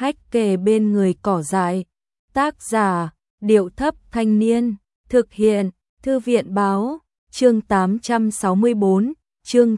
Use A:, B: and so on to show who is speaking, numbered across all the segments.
A: hách kề bên người cỏ dại. Tác giả, Điệu Thấp Thanh Niên. Thực hiện, Thư viện Báo. Chương 864, chương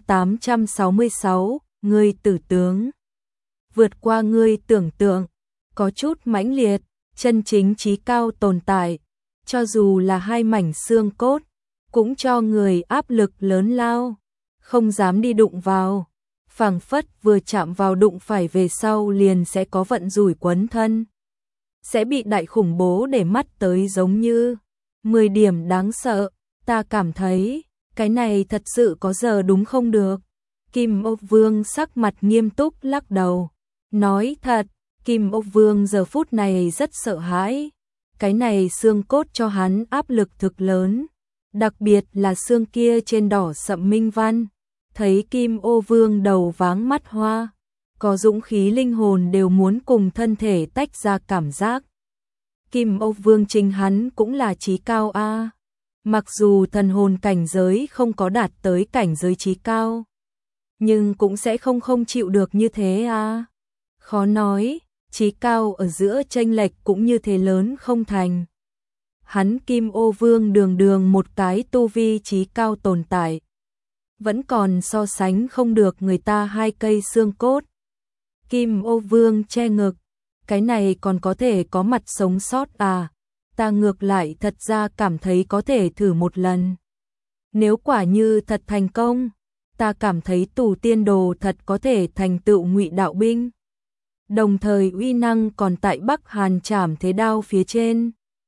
A: 866, ngươi tử tướng. Vượt qua ngươi tưởng tượng, có chút mãnh liệt, chân chính chí cao tồn tại, cho dù là hai mảnh xương cốt, cũng cho người áp lực lớn lao, không dám đi đụng vào, phảng phất vừa chạm vào đụng phải về sau liền sẽ có vận rủi quấn thân, sẽ bị đại khủng bố để mắt tới giống như 10 điểm đáng sợ. Ta cảm thấy, cái này thật sự có giờ đúng không được. Kim Ô Vương sắc mặt nghiêm túc lắc đầu, nói thật, Kim Ô Vương giờ phút này rất sợ hãi. Cái này xương cốt cho hắn áp lực thực lớn, đặc biệt là xương kia trên đỏ sậm minh văn. Thấy Kim Ô Vương đầu váng mắt hoa, có dũng khí linh hồn đều muốn cùng thân thể tách ra cảm giác. Kim Ô Vương chính hắn cũng là chí cao a. Mặc dù thần hồn cảnh giới không có đạt tới cảnh giới chí cao, nhưng cũng sẽ không chịu được như thế a. Khó nói, chí cao ở giữa chênh lệch cũng như thế lớn không thành. Hắn Kim Ô Vương đường đường một cái tu vi chí cao tồn tại, vẫn còn so sánh không được người ta hai cây xương cốt. Kim Ô Vương che ngực, cái này còn có thể có mặt sống sót à? Ta ngược lại thật ra cảm thấy có thể thử một lần. Nếu quả như thật thành công, ta cảm thấy Tù Tiên Đồ thật có thể thành tựu Ngụy Đạo binh. Đồng thời uy năng còn tại Bắc Hàn Trảm Thế Đao phía trên.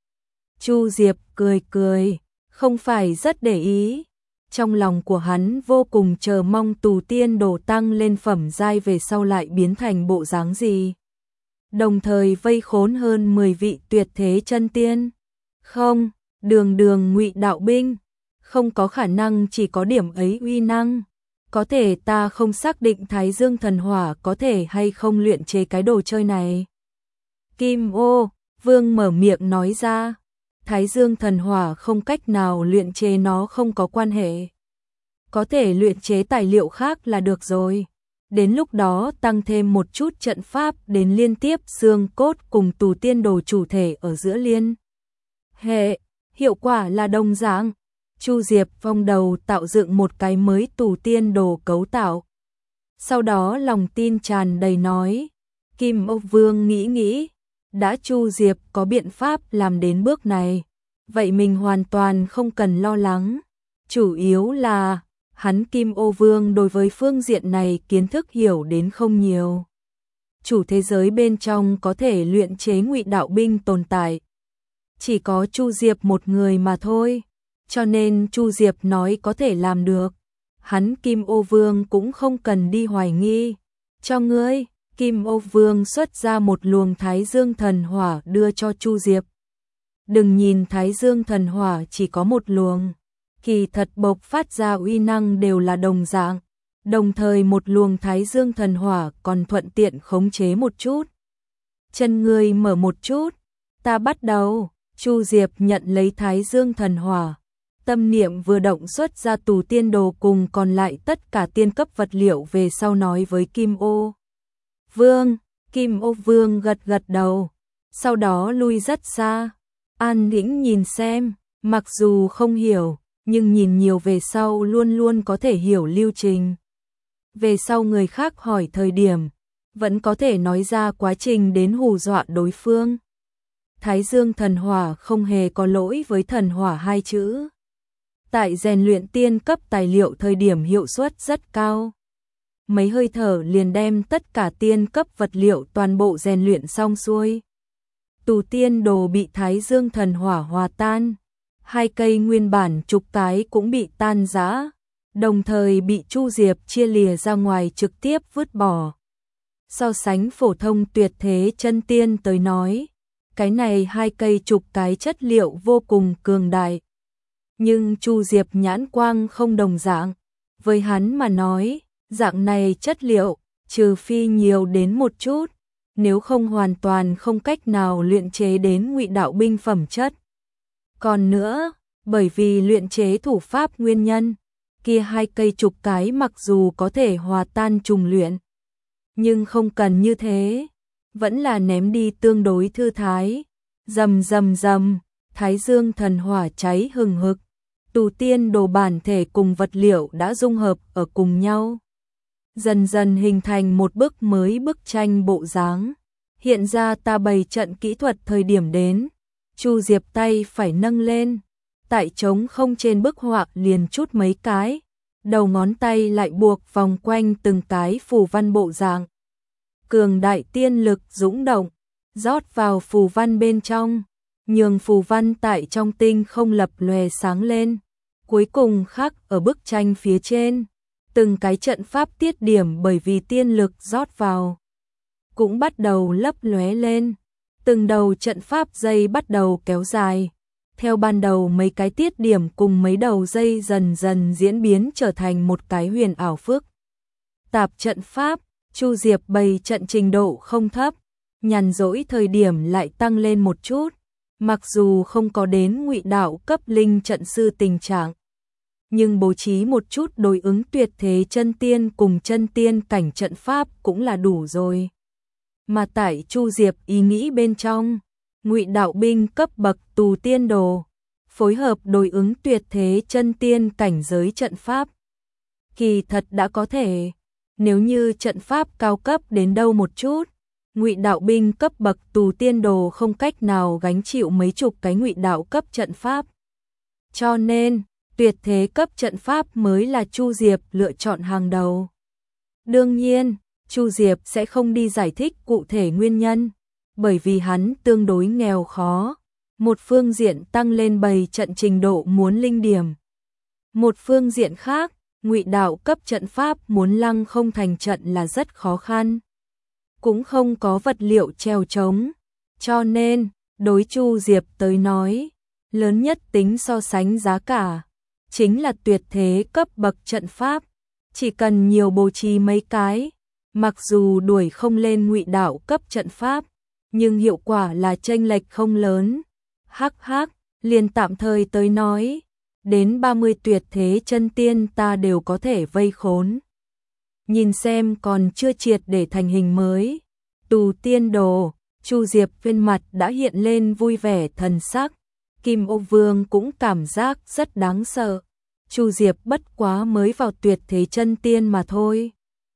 A: Chu Diệp cười cười, không phải rất để ý. Trong lòng của hắn vô cùng chờ mong Tù Tiên Đồ tăng lên phẩm giai về sau lại biến thành bộ dáng gì. Đồng thời vây khốn hơn 10 vị tuyệt thế chân tiên. Không, đường Ngụy Đạo binh, không có khả năng chỉ có điểm ấy uy năng. Có thể ta không xác định Thái Dương thần hỏa có thể hay không luyện chế cái đồ chơi này. Kim Ô Vương mở miệng nói ra, Thái Dương thần hỏa không cách nào luyện chế nó không có quan hệ. Có thể luyện chế tài liệu khác là được rồi. Đến lúc đó tăng thêm một chút trận pháp đến liên tiếp xương cốt cùng Tù Tiên Đồ chủ thể ở giữa liên hệ, hiệu quả là đồng dạng. Chu Diệp vong đầu tạo dựng một cái mới Tù Tiên Đồ cấu tạo. Sau đó lòng tin tràn đầy nói, Kim Ô Vương nghĩ, đã Chu Diệp có biện pháp làm đến bước này, vậy mình hoàn toàn không cần lo lắng. Chủ yếu là hắn Kim Ô Vương đối với phương diện này kiến thức hiểu đến không nhiều. Chủ thế giới bên trong có thể luyện chế Ngụy Đạo binh tồn tại, chỉ có Chu Diệp một người mà thôi, cho nên Chu Diệp nói có thể làm được. Hắn Kim Ô Vương cũng không cần đi hoài nghi. Cho ngươi, Kim Ô Vương xuất ra một luồng Thái Dương thần hỏa đưa cho Chu Diệp. Đừng nhìn Thái Dương thần hỏa chỉ có một luồng, kỳ thật bộc phát ra uy năng đều là đồng dạng, đồng thời một luồng Thái Dương thần hỏa còn thuận tiện khống chế một chút. Chân ngươi mở một chút, ta bắt đầu. Chu Diệp nhận lấy Thái Dương thần hỏa, tâm niệm vừa động xuất ra Tù Tiên Đồ cùng còn lại tất cả tiên cấp vật liệu về sau nói với Kim Ô Vương. Kim Ô Vương gật đầu, sau đó lui rất xa, an tĩnh nhìn xem, mặc dù không hiểu, nhưng nhìn nhiều về sau luôn luôn có thể hiểu lưu trình. Về sau người khác hỏi thời điểm, vẫn có thể nói ra quá trình đến hù dọa đối phương. Thái Dương thần hỏa không hề có lỗi với thần hỏa hai chữ. Tại rèn luyện tiên cấp tài liệu thời điểm hiệu suất rất cao. Mấy hơi thở liền đem tất cả tiên cấp vật liệu toàn bộ rèn luyện xong xuôi. Tù Tiên Đồ bị Thái Dương thần hỏa hòa tan. Hai cây nguyên bản trục cái cũng bị tan rã, đồng thời bị Chu Diệp chia lìa ra ngoài trực tiếp vứt bỏ. So sánh phổ thông tuyệt thế chân tiên tới nói, cái này hai cây trục cái chất liệu vô cùng cường đại. Nhưng Chu Diệp nhãn quang không đồng dạng, với hắn mà nói, dạng này chất liệu, trừ phi nhiều đến một chút, nếu không hoàn toàn không cách nào luyện chế đến Ngụy Đạo binh phẩm chất. Còn nữa, bởi vì luyện chế thủ pháp nguyên nhân, kia hai cây trục cái mặc dù có thể hòa tan trùng luyện, nhưng không cần như thế. vẫn là ném đi tương đối thư thái. Rầm rầm rầm, Thái Dương thần hỏa cháy hừng hực, tù tiên đồ bản thể cùng vật liệu đã dung hợp ở cùng nhau, dần dần hình thành một bức mới bức tranh bộ dáng. Hiện ra ta bày trận kỹ thuật thời điểm đến, Chu Diệp tay phải nâng lên, tại trống không trên bức họa liền chút mấy cái, đầu ngón tay lại buộc vòng quanh từng cái phù văn bộ dạng. Cường đại tiên lực dũng động, rót vào phù văn bên trong, nhường phù văn tại trong tinh không lập lòe sáng lên, cuối cùng khắc ở bức tranh phía trên. Từng cái trận pháp tiết điểm bởi vì tiên lực rót vào cũng bắt đầu lấp lóe lên, từng đầu trận pháp dây bắt đầu kéo dài. Theo ban đầu mấy cái tiết điểm cùng mấy đầu dây dần dần diễn biến trở thành một cái huyền ảo phức tạp trận pháp. Chu Diệp bày trận trình độ không thấp, nhàn rỗi thời điểm lại tăng lên một chút, mặc dù không có đến ngụy đạo cấp linh trận sư tình trạng, nhưng bố trí một chút đối ứng tuyệt thế chân tiên cùng chân tiên cảnh trận pháp cũng là đủ rồi. Mà tại Chu Diệp ý nghĩ bên trong, ngụy đạo binh cấp bậc tù tiên đồ, phối hợp đối ứng tuyệt thế chân tiên cảnh giới trận pháp. Kỳ thật đã có thể, nếu như trận pháp cao cấp đến đâu một chút, ngụy đạo binh cấp bậc tù tiên đồ không cách nào gánh chịu mấy chục cái ngụy đạo cấp trận pháp. Cho nên, tuyệt thế cấp trận pháp mới là Chu Diệp lựa chọn hàng đầu. Đương nhiên, Chu Diệp sẽ không đi giải thích cụ thể nguyên nhân, bởi vì hắn tương đối nghèo khó. Một phương diện tăng lên bày trận trình độ muốn linh điểm. Một phương diện khác, ngụy đạo cấp trận pháp muốn lăng không thành trận là rất khó khăn. Cũng không có vật liệu treo trống. Cho nên, đối Chu Diệp tới nói, lớn nhất tính so sánh giá cả chính là tuyệt thế cấp bậc trận pháp. Chỉ cần nhiều bố trí mấy cái, mặc dù đuổi không lên ngụy đạo cấp trận pháp, nhưng hiệu quả là chênh lệch không lớn. Hắc hắc, liền tạm thời tới nói, đến 30 tuyệt thế chân tiên ta đều có thể vây khốn. Nhìn xem còn chưa triệt để thành hình mới. Tù tiên đồ, Chu Diệp bên mặt đã hiện lên vui vẻ thần sắc. Kim Ô Vương cũng cảm giác rất đáng sợ. Chu Diệp bất quá mới vào tuyệt thế chân tiên mà thôi.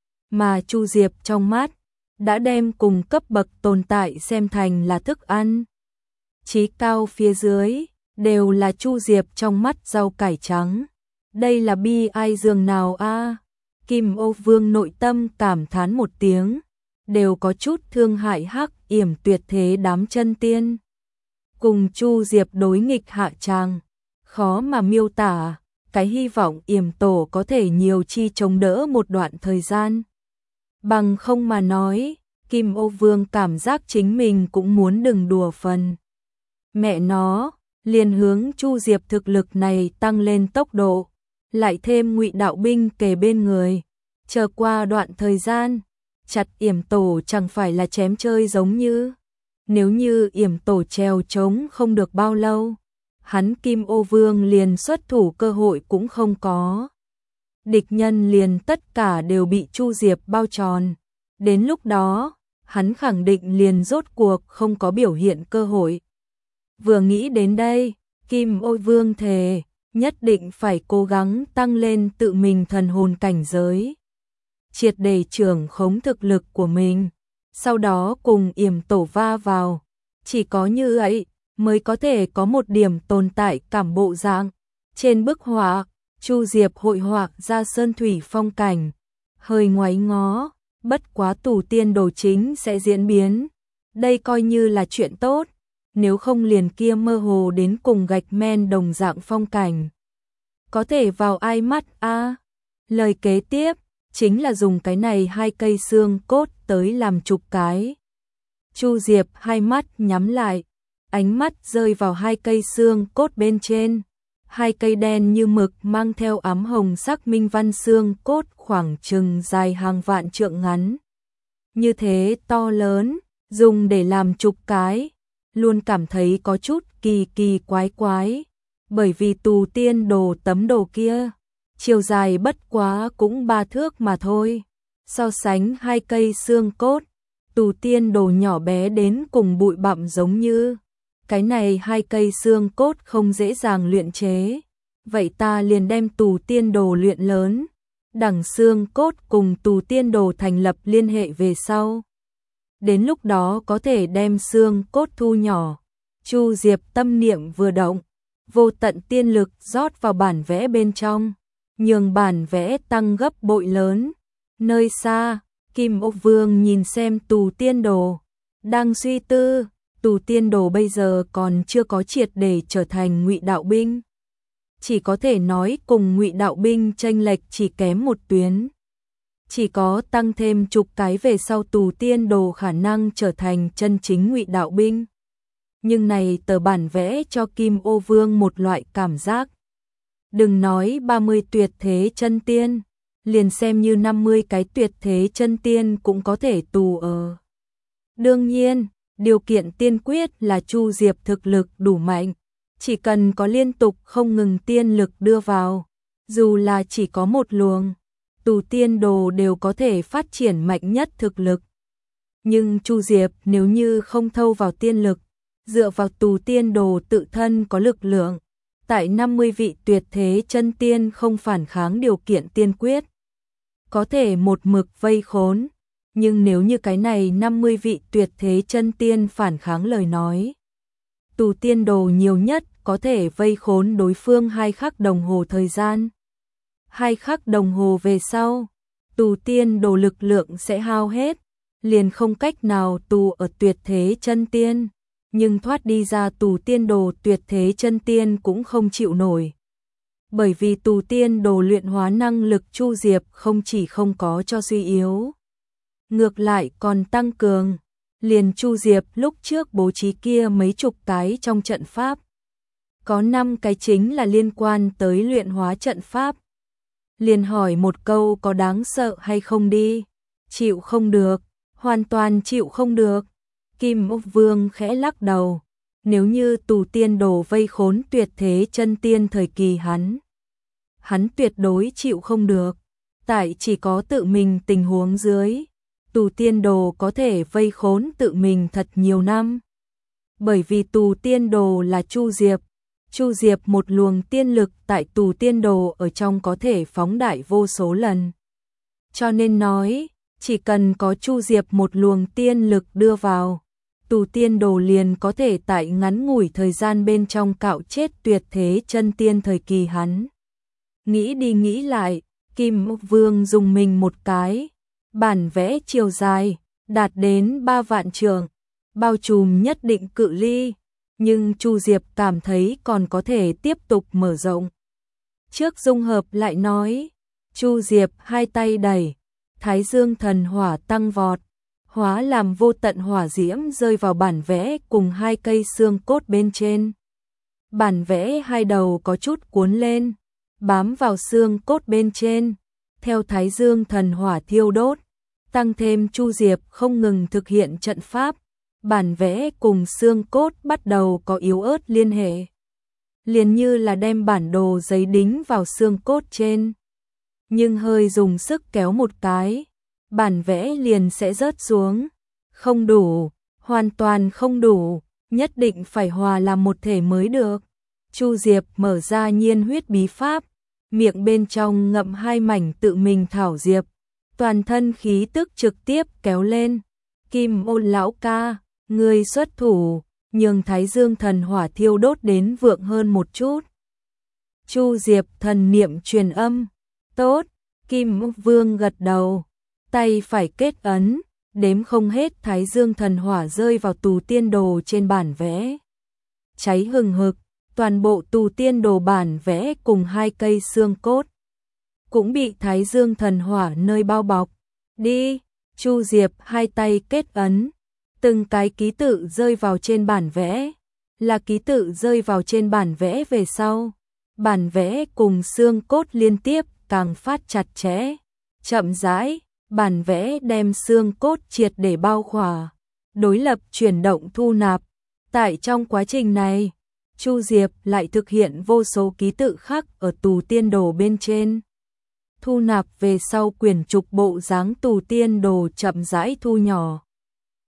A: Mà Chu Diệp trong mắt, đã đem cùng cấp bậc tồn tại xem thành là thức ăn. Chí cao phía dưới, đều là Chu Diệp trong mắt rau cải trắng. Đây là bi ai dường nào a? Kim Ô Vương nội tâm cảm thán một tiếng, đều có chút thương hại Hắc Yểm tuyệt thế đám chân tiên. Cùng Chu Diệp đối nghịch hạ tràng, khó mà miêu tả, cái hy vọng Yểm tổ có thể nhiều chi chống đỡ một đoạn thời gian. Bằng không mà nói, Kim Ô Vương cảm giác chính mình cũng muốn đừng đùa phần. Mẹ nó, liền hướng Chu Diệp thực lực này tăng lên tốc độ, lại thêm ngụy đạo binh kề bên người, chờ qua đoạn thời gian, chặt Yểm tổ chẳng phải là chém chơi giống như. Nếu như Yểm tổ treo trống không được bao lâu, hắn Kim Ô Vương liền xuất thủ cơ hội cũng không có. Địch nhân liền tất cả đều bị Chu Diệp bao tròn. Đến lúc đó, hắn khẳng định liền rốt cuộc không có biểu hiện cơ hội. Vừa nghĩ đến đây, Kim Ô Vương thề, nhất định phải cố gắng tăng lên tự mình thần hồn cảnh giới, triệt để trưởng khống thực lực của mình, sau đó cùng Yểm tổ va vào. Chỉ có như vậy mới có thể có một điểm tồn tại cảm bộ dạng. Trên bức họa, Chu Diệp hội họa ra sơn thủy phong cảnh, hơi ngoáy ngó, bất quá tù tiên đồ chính sẽ diễn biến. Đây coi như là chuyện tốt, nếu không liền kia mơ hồ đến cùng gạch men đồng dạng phong cảnh. Có thể vào ai mắt a? Lời kế tiếp chính là dùng cái này 2 cây xương cốt tới làm chụp cái. Chu Diệp hai mắt nhắm lại, ánh mắt rơi vào 2 cây xương cốt bên trên. 2 cây đen như mực mang theo ám hồng sắc minh văn xương cốt khoảng chừng dài hàng vạn trượng ngắn. Như thế to lớn, dùng để làm chụp cái, luôn cảm thấy có chút kỳ kỳ quái quái, bởi vì tù tiên đồ tấm đồ kia, chiều dài bất quá cũng 3 thước mà thôi. So sánh 2 cây xương cốt, Tù tiên đồ nhỏ bé đến cùng bụi bặm giống như. Cái này hai cây xương cốt không dễ dàng luyện chế. Vậy ta liền đem tù tiên đồ luyện lớn. Đẳng xương cốt cùng tù tiên đồ thành lập liên hệ về sau. Đến lúc đó có thể đem xương cốt thu nhỏ. Chu Diệp tâm niệm vừa động, vô tận tiên lực rót vào bản vẽ bên trong, nhường bản vẽ tăng gấp bội lớn. Nơi xa, Kim Ô Vương nhìn xem tù tiên đồ, đang suy tư, tù tiên đồ bây giờ còn chưa có triệt để trở thành Ngụy đạo binh. Chỉ có thể nói cùng Ngụy đạo binh chênh lệch chỉ kém một tuyến. Chỉ có tăng thêm chục cái về sau tù tiên đồ khả năng trở thành chân chính Ngụy đạo binh. Nhưng này tờ bản vẽ cho Kim Ô Vương một loại cảm giác. Đừng nói 30 tuyệt thế chân tiên, liền xem như 50 cái tuyệt thế chân tiên cũng có thể tù ở. Đương nhiên, điều kiện tiên quyết là Chu Diệp thực lực đủ mạnh, chỉ cần có liên tục không ngừng tiên lực đưa vào, dù là chỉ có một luồng, tù tiên đồ đều có thể phát triển mạnh nhất thực lực. Nhưng Chu Diệp nếu như không thâu vào tiên lực, dựa vào tù tiên đồ tự thân có lực lượng, tại 50 vị tuyệt thế chân tiên không phản kháng điều kiện tiên quyết, có thể một mực vây khốn. Nhưng nếu như cái này 50 vị tuyệt thế chân tiên phản kháng lời nói, tù tiên đồ nhiều nhất có thể vây khốn đối phương 2 khắc đồng hồ thời gian. 2 khắc đồng hồ về sau, tù tiên đồ lực lượng sẽ hao hết, liền không cách nào tù ở tuyệt thế chân tiên. Nhưng thoát đi ra tù tiên đồ tuyệt thế chân tiên cũng không chịu nổi. Bởi vì tù tiên đồ luyện hóa năng lực Chu Diệp không chỉ không có cho suy yếu, ngược lại còn tăng cường. Liền Chu Diệp lúc trước bố trí kia mấy chục cái trong trận pháp, có 5 cái chính là liên quan tới luyện hóa trận pháp. Liền hỏi một câu có đáng sợ hay không đi, chịu không được, hoàn toàn chịu không được. Kim Ô Vương khẽ lắc đầu, nếu như tù tiên đồ vây khốn tuyệt thế chân tiên thời kỳ hắn tuyệt đối chịu không được. Tại chỉ có tự mình tình huống dưới, tù tiên đồ có thể vây khốn tự mình thật nhiều năm. Bởi vì tù tiên đồ là Chu Diệp một luồng tiên lực tại tù tiên đồ ở trong có thể phóng đại vô số lần. Cho nên nói, chỉ cần có Chu Diệp một luồng tiên lực đưa vào, tù tiên đồ liền có thể tại ngắn ngủi thời gian bên trong cạo chết tuyệt thế chân tiên thời kỳ hắn. Nghĩ đi nghĩ lại, Kim Ô Vương dùng mình một cái, bản vẽ chiều dài, đạt đến 3 vạn trượng, bao trùm nhất định cự ly, nhưng Chu Diệp cảm thấy còn có thể tiếp tục mở rộng. Trước dung hợp lại nói, Chu Diệp hai tay đẩy, Thái Dương thần hỏa tăng vọt, hóa làm vô tận hỏa diễm rơi vào bản vẽ cùng 2 cây xương cốt bên trên. Bản vẽ hai đầu có chút cuốn lên, bám vào xương cốt bên trên, theo Thái Dương thần hỏa thiêu đốt, tăng thêm Chu Diệp không ngừng thực hiện trận pháp, bản vẽ cùng xương cốt bắt đầu có yếu ớt liên hệ. Liền như là đem bản đồ giấy đính vào xương cốt trên, nhưng hơi dùng sức kéo một cái, bản vẽ liền sẽ rớt xuống. Không đủ, hoàn toàn không đủ, nhất định phải hòa làm một thể mới được. Chu Diệp mở ra nhiên huyết bí pháp, miệng bên trong ngậm 2 mảnh tự mình thảo diệp, toàn thân khí tức trực tiếp kéo lên. Kim Ô lão ca, ngươi xuất thủ, nhường Thái Dương thần hỏa thiêu đốt đến vượng hơn một chút. Chu Diệp thần niệm truyền âm, tốt. Kim Ô Vương gật đầu, tay phải kết ấn, đếm không hết Thái Dương thần hỏa rơi vào tù tiên đồ trên bản vẽ. Cháy hừng hực, toàn bộ tù tiên đồ bản vẽ cùng 2 cây xương cốt cũng bị Thái Dương thần hỏa nơi bao bọc. Đi, Chu Diệp hai tay kết ấn, từng cái ký tự rơi vào trên bản vẽ, là ký tự rơi vào trên bản vẽ về sau. Bản vẽ cùng xương cốt liên tiếp càng phát chặt chẽ, chậm rãi, bản vẽ đem xương cốt triệt để bao khỏa, đối lập chuyển động thu nạp. Tại trong quá trình này, Chu Diệp lại thực hiện vô số ký tự khắc ở tù tiên đồ bên trên. Thu nạp về sau quyển trục bộ dáng tù tiên đồ chậm rãi thu nhỏ.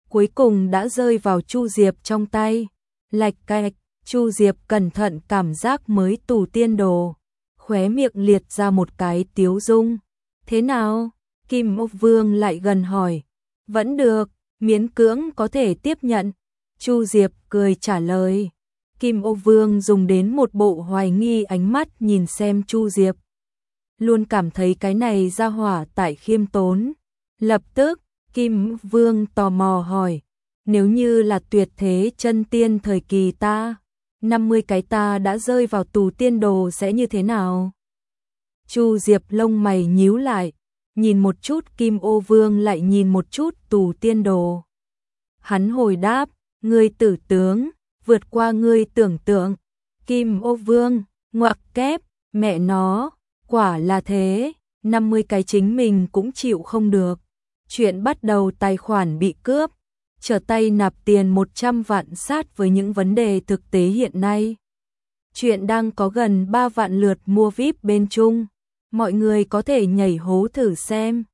A: cuối cùng đã rơi vào Chu Diệp trong tay. Lạch cạch, Chu Diệp cẩn thận cảm giác mới tủ tiên đồ, khóe miệng liệt ra một cái tiếu dung. Thế nào? Kim Ô Vương lại gần hỏi. Vẫn được, miễn cưỡng có thể tiếp nhận. Chu Diệp cười trả lời. Kim Ô Vương dùng đến một bộ hoài nghi ánh mắt nhìn xem Chu Diệp. Luôn cảm thấy cái này ra hỏa tại khiêm tốn. Lập tức, Kim Vương tò mò hỏi. Nếu như là tuyệt thế chân tiên thời kỳ ta, 50 cái ta đã rơi vào tù tiên đồ sẽ như thế nào? Chu Diệp lông mày nhíu lại, nhìn một chút Kim Ô Vương lại nhìn một chút tù tiên đồ. Hắn hồi đáp, ngươi tử tướng, vượt qua ngươi tưởng tượng. Kim Ô Vương, ngoặc kép, mẹ nó, quả là thế, 50 cái chính mình cũng chịu không được. Chuyện bắt đầu tài khoản bị cướp, trở tay nạp tiền 100 vạn sát với những vấn đề thực tế hiện nay. Chuyện đang có gần 3 vạn lượt mua VIP bên Trung, mọi người có thể nhảy hố thử xem.